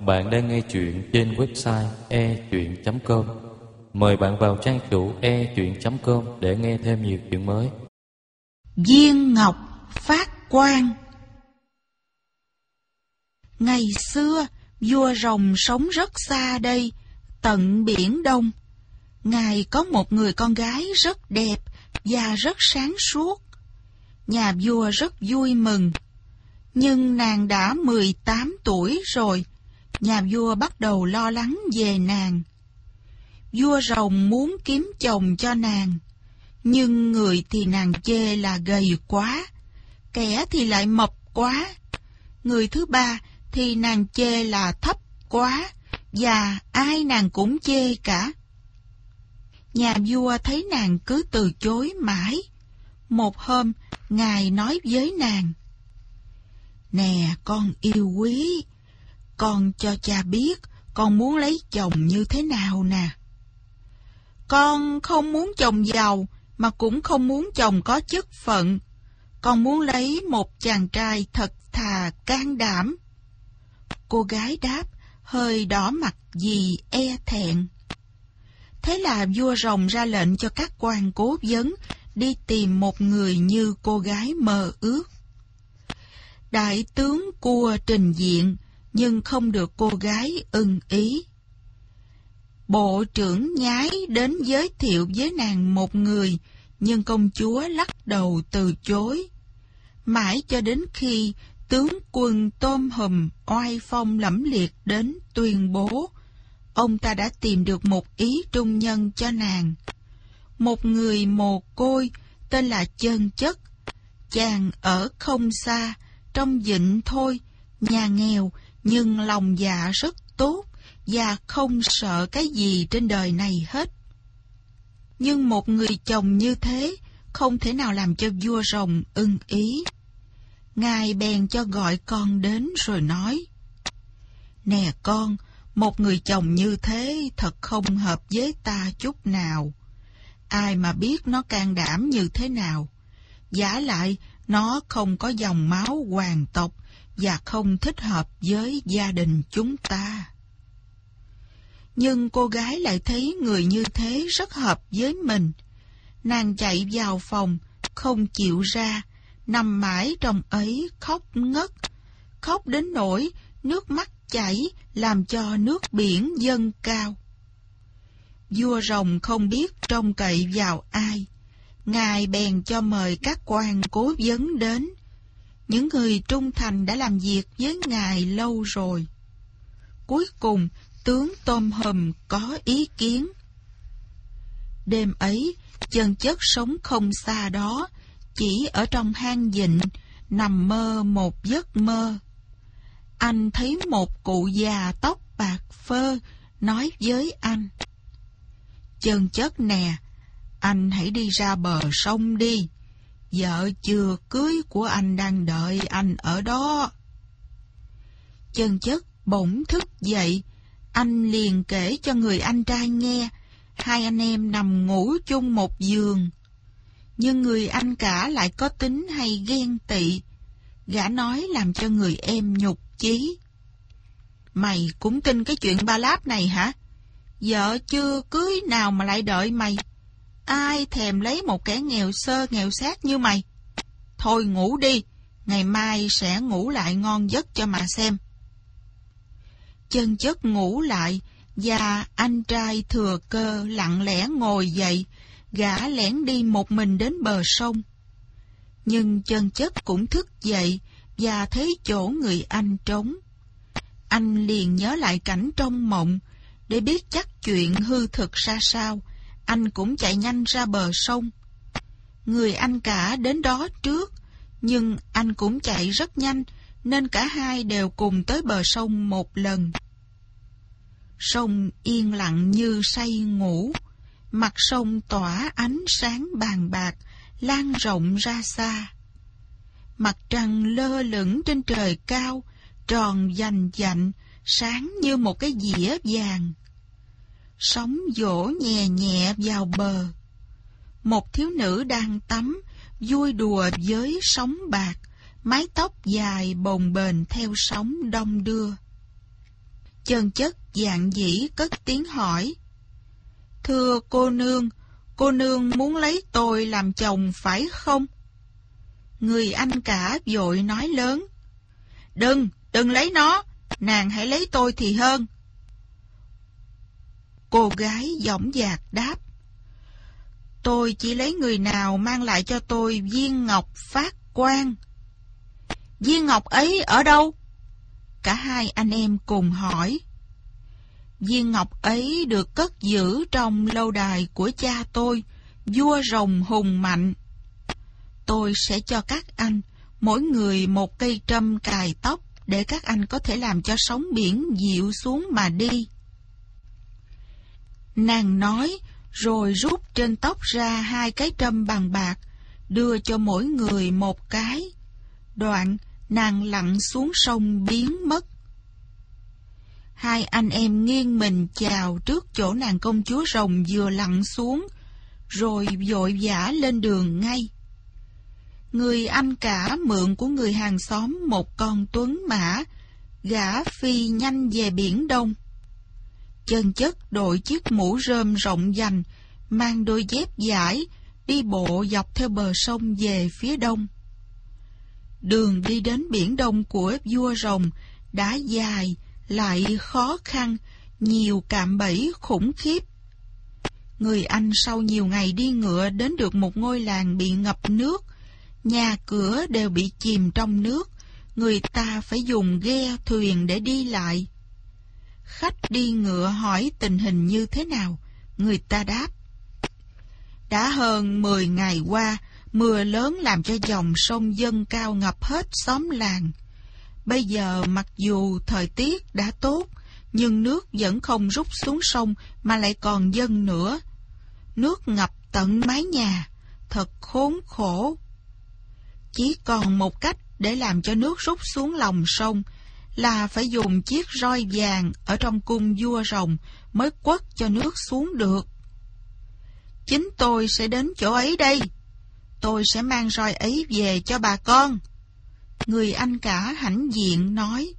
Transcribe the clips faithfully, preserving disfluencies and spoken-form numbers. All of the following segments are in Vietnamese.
Bạn đang nghe chuyện trên website e chuyện chấm com. Mời bạn vào trang chủ e chuyện chấm com để nghe thêm nhiều chuyện mới. Viên ngọc phát quang. Ngày xưa, vua rồng sống rất xa đây, tận Biển Đông. Ngài có một người con gái rất đẹp và rất sáng suốt. Nhà vua rất vui mừng. Nhưng nàng đã mười tám tuổi rồi, nhà vua bắt đầu lo lắng về nàng. Vua rồng muốn kiếm chồng cho nàng, nhưng người thì nàng chê là gầy quá, kẻ thì lại mập quá. Người thứ ba thì nàng chê là thấp quá, và ai nàng cũng chê cả. Nhà vua thấy nàng cứ từ chối mãi. Một hôm, ngài nói với nàng: "Nè con yêu quý, con cho cha biết con muốn lấy chồng như thế nào nè. Con không muốn chồng giàu, mà cũng không muốn chồng có chức phận. Con muốn lấy một chàng trai thật thà can đảm." Cô gái đáp, hơi đỏ mặt vì e thẹn. Thế là vua rồng ra lệnh cho các quan cố vấn đi tìm một người như cô gái mơ ước. Đại tướng cua trình diện, nhưng không được cô gái ưng ý. Bộ trưởng nhái đến giới thiệu với nàng một người, nhưng công chúa lắc đầu từ chối. Mãi cho đến khi tướng quân Tôm Hùm oai phong lẫm liệt đến tuyên bố, ông ta đã tìm được một ý trung nhân cho nàng. Một người mồ côi tên là Chân Chất. Chàng ở không xa, trong vịnh thôi, nhà nghèo, nhưng lòng dạ rất tốt và không sợ cái gì trên đời này hết. Nhưng một người chồng như thế không thể nào làm cho vua rồng ưng ý. Ngài bèn cho gọi con đến rồi nói: "Nè con, một người chồng như thế thật không hợp với ta chút nào. Ai mà biết nó can đảm như thế nào. Vả lại, nó không có dòng máu hoàng tộc và không thích hợp với gia đình chúng ta." Nhưng cô gái lại thấy người như thế rất hợp với mình. Nàng chạy vào phòng, không chịu ra, nằm mãi trong ấy khóc ngất. Khóc đến nỗi nước mắt chảy, làm cho nước biển dâng cao. Vua rồng không biết trông cậy vào ai. Ngài bèn cho mời các quan cố vấn đến. Những người trung thành đã làm việc với ngài lâu rồi. Cuối cùng, tướng Tôm Hùm có ý kiến. Đêm ấy, Chân Chất sống không xa đó, chỉ ở trong hang vịnh, nằm mơ một giấc mơ. Anh thấy một cụ già tóc bạc phơ nói với anh: "Chân Chất nè, anh hãy đi ra bờ sông đi. Vợ chưa cưới của anh đang đợi anh ở đó." Chân Chất bỗng thức dậy. Anh liền kể cho người anh trai nghe. Hai anh em nằm ngủ chung một giường. Nhưng người anh cả lại có tính hay ghen tị. Gã nói làm cho người em nhục chí: "Mày cũng tin cái chuyện ba láp này hả? Vợ chưa cưới nào mà lại đợi mày. Ai thèm lấy một kẻ nghèo xơ nghèo xác như mày. Thôi ngủ đi, ngày mai sẽ ngủ lại ngon giấc cho mà xem." Chân Chất ngủ lại, và anh trai thừa cơ lặng lẽ ngồi dậy. Gã lẻn đi một mình đến bờ sông. Nhưng Chân Chất cũng thức dậy và thấy chỗ người anh trống. Anh liền nhớ lại cảnh trong mộng. Để biết chắc chuyện hư thực ra sao, anh cũng chạy nhanh ra bờ sông. Người anh cả đến đó trước, nhưng anh cũng chạy rất nhanh, nên cả hai đều cùng tới bờ sông một lần. Sông yên lặng như say ngủ. Mặt sông tỏa ánh sáng vàng bạc, lan rộng ra xa. Mặt trăng lơ lửng trên trời cao, tròn vành vạnh, sáng như một cái dĩa vàng. Sóng vỗ nhẹ nhẹ vào bờ. Một thiếu nữ đang tắm, vui đùa với sóng bạc, mái tóc dài bồng bềnh theo sóng đong đưa. Chân Chất dạn dĩ cất tiếng hỏi: "Thưa cô nương, cô nương muốn lấy tôi làm chồng phải không?" Người anh cả vội nói lớn: "Đừng, đừng lấy nó, nàng hãy lấy tôi thì hơn." Cô gái dõng dạc đáp: "Tôi chỉ lấy người nào mang lại cho tôi viên ngọc phát quang." "Viên ngọc ấy ở đâu?" Cả hai anh em cùng hỏi. "Viên ngọc ấy được cất giữ trong lâu đài của cha tôi, vua rồng hùng mạnh. Tôi sẽ cho các anh mỗi người một cây trâm cài tóc để các anh có thể làm cho sóng biển dịu xuống mà đi." Nàng nói rồi rút trên tóc ra hai cái trâm bằng bạc, đưa cho mỗi người một cái. Đoạn nàng lặn xuống sông biến mất. Hai anh em nghiêng mình chào trước chỗ nàng công chúa rồng vừa lặn xuống, rồi vội vã lên đường ngay. Người anh cả mượn của người hàng xóm một con tuấn mã, gã phi nhanh về biển Đông. Chân Chất đội chiếc mũ rơm rộng vành, mang đôi dép dải, đi bộ dọc theo bờ sông về phía đông. Đường đi đến biển Đông của vua rồng đã dài lại khó khăn, nhiều cạm bẫy khủng khiếp. Người anh sau nhiều ngày đi ngựa đến được một ngôi làng bị ngập nước, nhà cửa đều bị chìm trong nước, người ta phải dùng ghe thuyền để đi lại. Khách đi ngựa hỏi tình hình như thế nào, người ta đáp: "Đã hơn mười ngày qua, mưa lớn làm cho dòng sông dâng cao ngập hết xóm làng. Bây giờ mặc dù thời tiết đã tốt, nhưng nước vẫn không rút xuống sông mà lại còn dâng nữa. Nước ngập tận mái nhà, thật khốn khổ. Chỉ còn một cách để làm cho nước rút xuống lòng sông, là phải dùng chiếc roi vàng ở trong cung vua rồng mới quất cho nước xuống được. Chính tôi sẽ đến chỗ ấy đây. Tôi sẽ mang roi ấy về cho bà con." Người anh cả hãnh diện nói.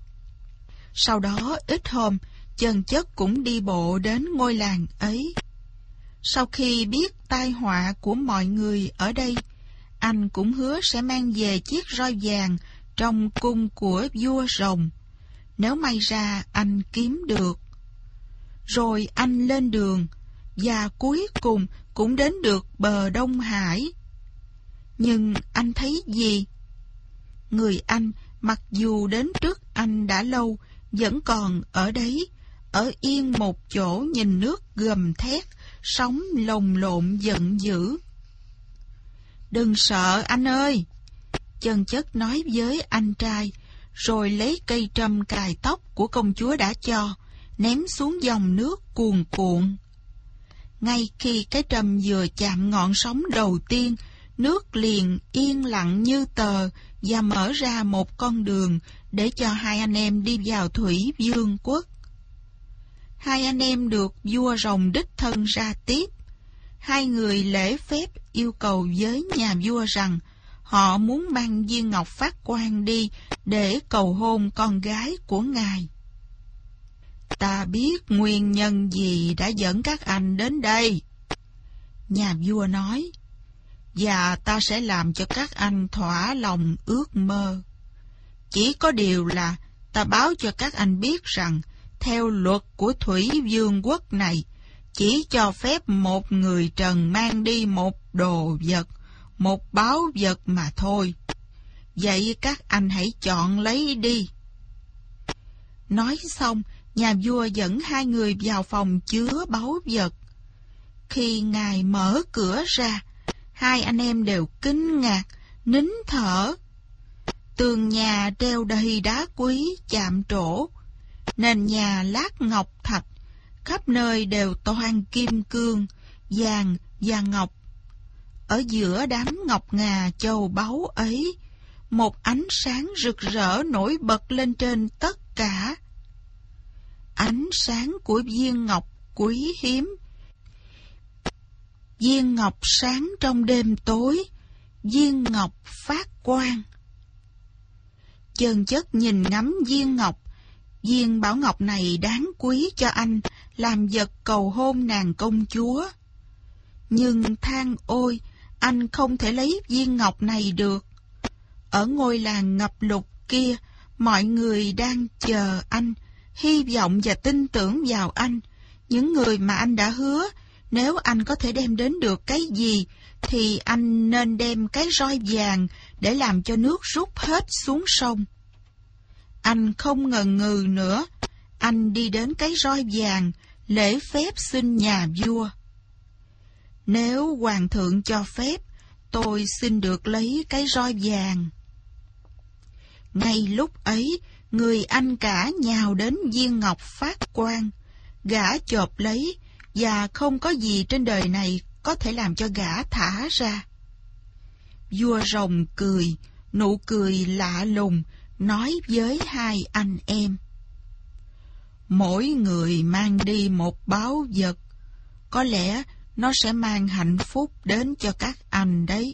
Sau đó ít hôm, Chân Chất cũng đi bộ đến ngôi làng ấy. Sau khi biết tai họa của mọi người ở đây, anh cũng hứa sẽ mang về chiếc roi vàng trong cung của vua rồng, nếu may ra anh kiếm được. Rồi anh lên đường, và cuối cùng cũng đến được bờ Đông Hải. Nhưng anh thấy gì? Người anh, mặc dù đến trước anh đã lâu, vẫn còn ở đấy, ở yên một chỗ nhìn nước gầm thét, sóng lồng lộn giận dữ. "Đừng sợ anh ơi!" Chân Chất nói với anh trai, rồi lấy cây trâm cài tóc của công chúa đã cho, ném xuống dòng nước cuồn cuộn. Ngay khi cái trâm vừa chạm ngọn sóng đầu tiên, nước liền yên lặng như tờ và mở ra một con đường để cho hai anh em đi vào thủy vương quốc. Hai anh em được vua rồng đích thân ra tiếp. Hai người lễ phép yêu cầu với nhà vua rằng họ muốn mang viên ngọc phát quang đi để cầu hôn con gái của ngài. "Ta biết nguyên nhân gì đã dẫn các anh đến đây," nhà vua nói, "và ta sẽ làm cho các anh thỏa lòng ước mơ. Chỉ có điều là ta báo cho các anh biết rằng theo luật của thủy vương quốc này, chỉ cho phép một người trần mang đi một đồ vật, một báu vật mà thôi. Vậy các anh hãy chọn lấy đi." Nói xong, nhà vua dẫn hai người vào phòng chứa báu vật. Khi ngài mở cửa ra, hai anh em đều kinh ngạc, nín thở. Tường nhà treo đầy đá quý chạm trổ, nền nhà lát ngọc thạch, khắp nơi đều toàn kim cương, vàng và ngọc. Ở giữa đám ngọc ngà châu báu ấy, một ánh sáng rực rỡ nổi bật lên trên tất cả. Ánh sáng của viên ngọc quý hiếm. Viên ngọc sáng trong đêm tối, viên ngọc phát quang. Chân Chất nhìn ngắm viên ngọc, viên bảo ngọc này đáng quý cho anh làm vật cầu hôn nàng công chúa. Nhưng than ôi, anh không thể lấy viên ngọc này được. Ở ngôi làng ngập lụt kia, mọi người đang chờ anh, hy vọng và tin tưởng vào anh. Những người mà anh đã hứa, nếu anh có thể đem đến được cái gì, thì anh nên đem cái roi vàng để làm cho nước rút hết xuống sông. Anh không ngần ngừ nữa, anh đi đến cái roi vàng, lễ phép xin nhà vua. Nếu hoàng thượng cho phép, tôi xin được lấy cái roi vàng. Ngay lúc ấy, người anh cả nhào đến viên ngọc phát quang. Gã chộp lấy, và không có gì trên đời này có thể làm cho gã thả ra. Vua rồng cười, nụ cười lạ lùng, nói với hai anh em: mỗi người mang đi một báu vật, có lẽ nó sẽ mang hạnh phúc đến cho các anh đấy.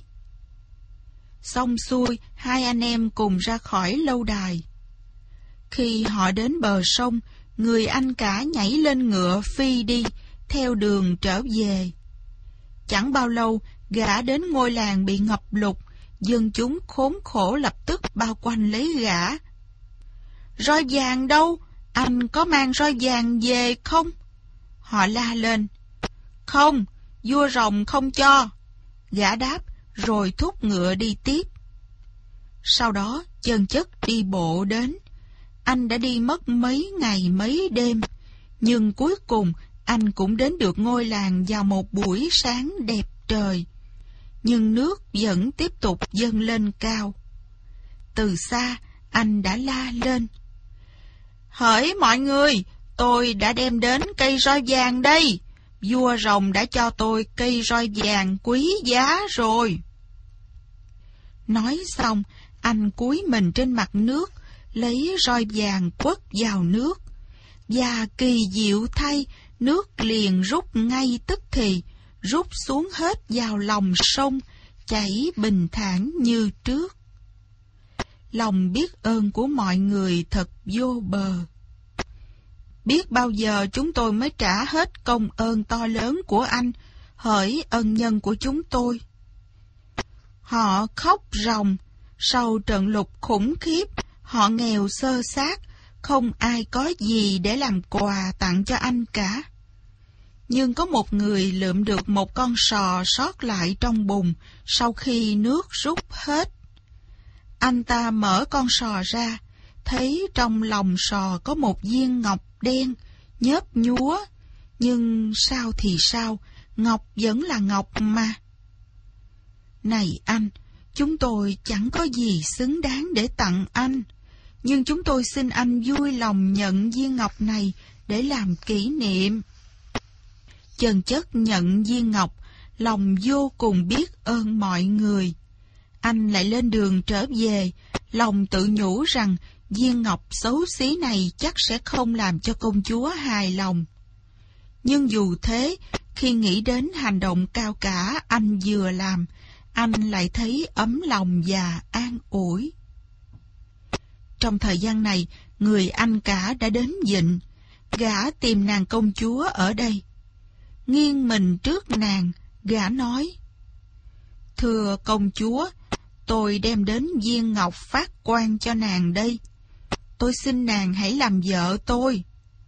Xong xuôi, hai anh em cùng ra khỏi lâu đài. Khi họ đến bờ sông, người anh cả nhảy lên ngựa phi đi, theo đường trở về. Chẳng bao lâu, gã đến ngôi làng bị ngập lụt, dân chúng khốn khổ lập tức bao quanh lấy gã. Roi vàng đâu? Anh có mang roi vàng về không? Họ la lên. Không, vua rồng không cho. Gã đáp, rồi thúc ngựa đi tiếp. Sau đó, chân chất đi bộ đến. Anh đã đi mất mấy ngày mấy đêm, nhưng cuối cùng anh cũng đến được ngôi làng vào một buổi sáng đẹp trời. Nhưng nước vẫn tiếp tục dâng lên cao. Từ xa, anh đã la lên: hỡi mọi người, tôi đã đem đến cây roi vàng đây. Vua rồng đã cho tôi cây roi vàng quý giá rồi. Nói xong, anh cúi mình trên mặt nước, lấy roi vàng quất vào nước. Và kỳ diệu thay, nước liền rút ngay tức thì, rút xuống hết vào lòng sông, chảy bình thản như trước. Lòng biết ơn của mọi người thật vô bờ. Biết bao giờ chúng tôi mới trả hết công ơn to lớn của anh, hỡi ân nhân của chúng tôi. Họ khóc ròng. Sau trận lụt khủng khiếp, họ nghèo xơ xác, không ai có gì để làm quà tặng cho anh cả. Nhưng có một người lượm được một con sò sót lại trong bùn sau khi nước rút hết. Anh ta mở con sò ra, thấy trong lòng sò có một viên ngọc đen, nhớp nhúa. Nhưng sao thì sao, ngọc vẫn là ngọc mà. Này anh, chúng tôi chẳng có gì xứng đáng để tặng anh, nhưng chúng tôi xin anh vui lòng nhận viên ngọc này để làm kỷ niệm. Chân chất nhận viên ngọc, lòng vô cùng biết ơn mọi người. Anh lại lên đường trở về, lòng tự nhủ rằng viên ngọc xấu xí này chắc sẽ không làm cho công chúa hài lòng. Nhưng dù thế, khi nghĩ đến hành động cao cả anh vừa làm, anh lại thấy ấm lòng và an ủi. Trong thời gian này, người anh cả đã đến Vịnh. Gã tìm nàng công chúa ở đây. Nghiêng mình trước nàng, gã nói: thưa công chúa, tôi đem đến viên ngọc phát quang cho nàng đây. Tôi xin nàng hãy làm vợ tôi.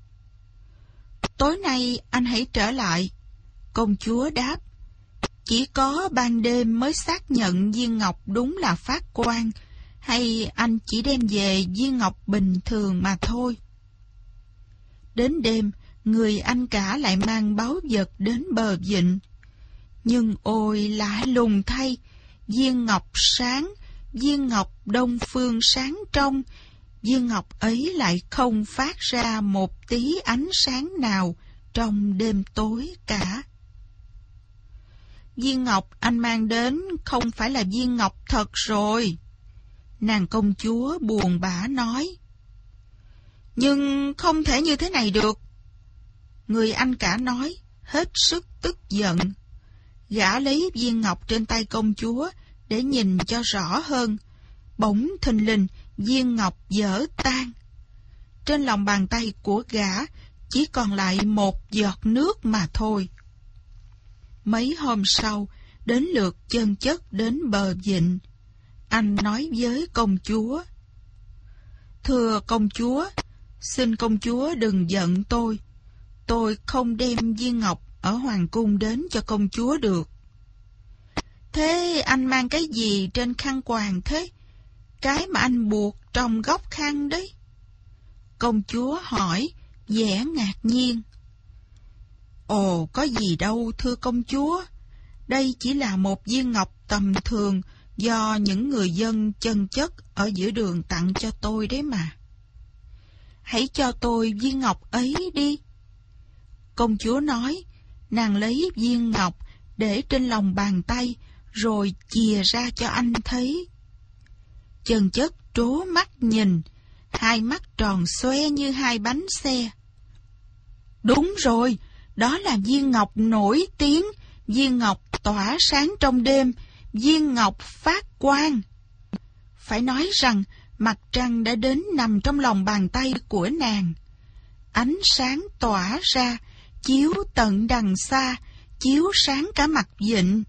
Tối nay anh hãy trở lại. Công chúa đáp: chỉ có ban đêm mới xác nhận viên ngọc đúng là phát quang, hay anh chỉ đem về viên ngọc bình thường mà thôi. Đến đêm, người anh cả lại mang báu vật đến bờ vịnh. Nhưng ôi lạ lùng thay, viên ngọc sáng, viên ngọc đông phương sáng trong, viên ngọc ấy lại không phát ra một tí ánh sáng nào trong đêm tối cả. Viên ngọc anh mang đến không phải là viên ngọc thật rồi. Nàng công chúa buồn bã nói. Nhưng không thể như thế này được. Người anh cả nói, hết sức tức giận. Gã lấy viên ngọc trên tay công chúa để nhìn cho rõ hơn. Bỗng thình lình viên ngọc vỡ tan. trên lòng bàn tay của gã chỉ còn lại một giọt nước mà thôi. Mấy hôm sau, đến lượt Chân Chất đến bờ vịnh. Anh nói với công chúa: "Thưa công chúa, xin công chúa đừng giận tôi. Tôi không đem viên ngọc ở hoàng cung đến cho công chúa được." "Thế anh mang cái gì trên khăn quàng thế? Cái mà anh buộc trong góc khăn đấy?" Công chúa hỏi, vẻ ngạc nhiên. "Ồ, có gì đâu thưa công chúa. Đây chỉ là một viên ngọc tầm thường do những người dân Chân Chất ở giữa đường tặng cho tôi đấy mà." "Hãy cho tôi viên ngọc ấy đi." Công chúa nói. Nàng lấy viên ngọc để trên lòng bàn tay rồi chìa ra cho anh thấy. Chân Chất trố mắt nhìn, hai mắt tròn xoe như hai bánh xe. Đúng rồi, đó là viên ngọc nổi tiếng, viên ngọc tỏa sáng trong đêm, viên ngọc phát quang. Phải nói rằng mặt trăng đã đến nằm trong lòng bàn tay của nàng. Ánh sáng tỏa ra, chiếu tận đằng xa, chiếu sáng cả mặt vịnh.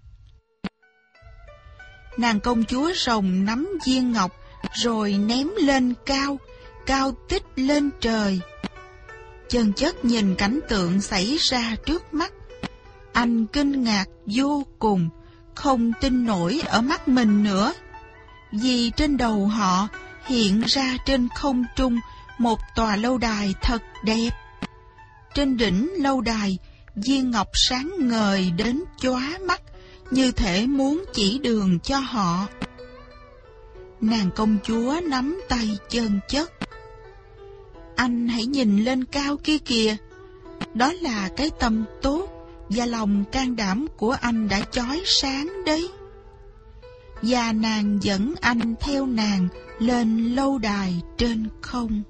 Nàng công chúa rồng nắm viên ngọc rồi ném lên cao, cao tích lên trời. Chân Chất nhìn cảnh tượng xảy ra trước mắt. Anh kinh ngạc vô cùng, không tin nổi ở mắt mình nữa. Vì trên đầu họ hiện ra trên không trung một tòa lâu đài thật đẹp. Trên đỉnh lâu đài, viên ngọc sáng ngời đến chóa mắt, như thể muốn chỉ đường cho họ. Nàng công chúa nắm tay Chân Chất. "Anh hãy nhìn lên cao kia kìa. Đó là cái tâm tốt và lòng can đảm của anh đã chói sáng đấy." Và nàng dẫn anh theo nàng lên lâu đài trên không.